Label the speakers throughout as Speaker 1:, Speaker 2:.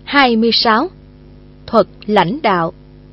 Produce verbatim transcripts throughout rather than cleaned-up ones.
Speaker 1: hai mươi sáu. Thuật lãnh đạo.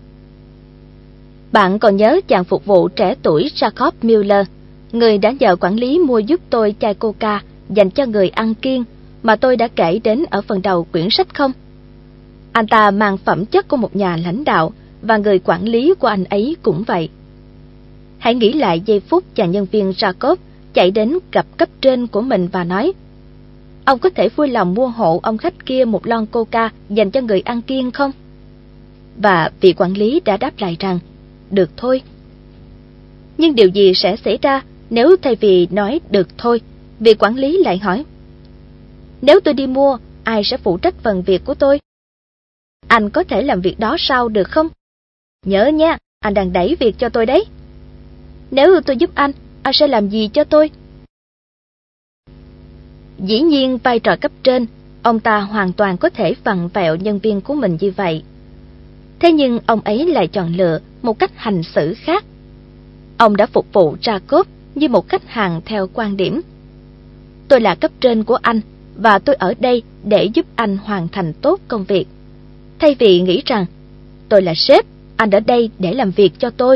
Speaker 1: Bạn còn nhớ chàng phục vụ trẻ tuổi Jacob Mueller, người đã nhờ quản lý mua giúp tôi chai coca dành cho người ăn kiêng mà tôi đã kể đến ở phần đầu quyển sách không? Anh ta mang phẩm chất của một nhà lãnh đạo, và người quản lý của anh ấy cũng vậy. Hãy nghĩ lại giây phút chàng nhân viên Jacob chạy đến gặp cấp trên của mình và nói: ông có thể vui lòng mua hộ ông khách kia một lon coca dành cho người ăn kiêng không? Và vị quản lý đã đáp lại rằng: được thôi. Nhưng điều gì sẽ xảy ra nếu thay vì nói được thôi, vị quản lý lại hỏi: nếu tôi đi mua, ai sẽ phụ trách phần việc của tôi? Anh có thể làm việc đó sau được không? Nhớ nha, anh đang đẩy việc cho tôi đấy. Nếu tôi giúp anh, anh sẽ làm gì cho tôi? Dĩ nhiên vai trò cấp trên, ông ta hoàn toàn có thể vặn vẹo nhân viên của mình như vậy. Thế nhưng ông ấy lại chọn lựa một cách hành xử khác. Ông đã phục vụ Jacob như một khách hàng theo quan điểm: tôi là cấp trên của anh, và tôi ở đây để giúp anh hoàn thành tốt công việc. Thay vì nghĩ rằng tôi là sếp, anh ở đây để làm việc cho tôi.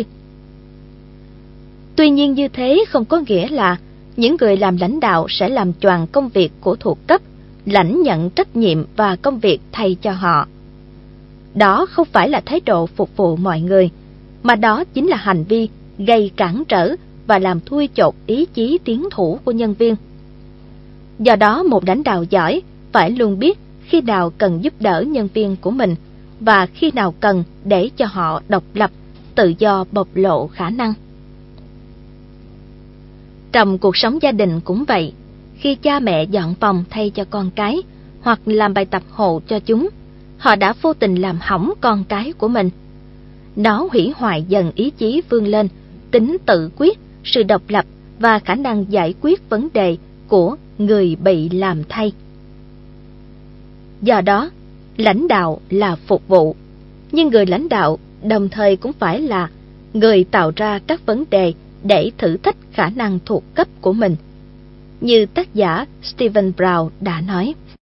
Speaker 1: Tuy nhiên như thế không có nghĩa là những người làm lãnh đạo sẽ làm choàng công việc của thuộc cấp, lãnh nhận trách nhiệm và công việc thay cho họ. Đó không phải là thái độ phục vụ mọi người, mà đó chính là hành vi gây cản trở và làm thui chột ý chí tiến thủ của nhân viên. Do đó, một lãnh đạo giỏi phải luôn biết khi nào cần giúp đỡ nhân viên của mình và khi nào cần để cho họ độc lập, tự do bộc lộ khả năng. Trong cuộc sống gia đình cũng vậy, khi cha mẹ dọn phòng thay cho con cái hoặc làm bài tập hộ cho chúng, họ đã vô tình làm hỏng con cái của mình. Nó hủy hoại dần ý chí vươn lên, tính tự quyết, sự độc lập và khả năng giải quyết vấn đề của người bị làm thay. Do đó, lãnh đạo là phục vụ, nhưng người lãnh đạo đồng thời cũng phải là người tạo ra các vấn đề để thử thách khả năng thuộc cấp của mình. Như tác giả Stephen Brown đã nói.